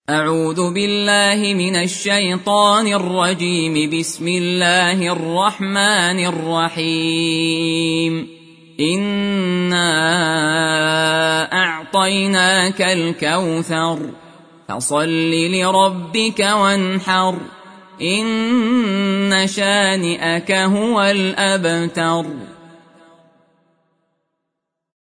أعوذ بالله من الشيطان الرجيم. بسم الله الرحمن الرحيم. إنا أعطيناك الكوثر فصل لربك وانحر إن شانئك هو الأبتر.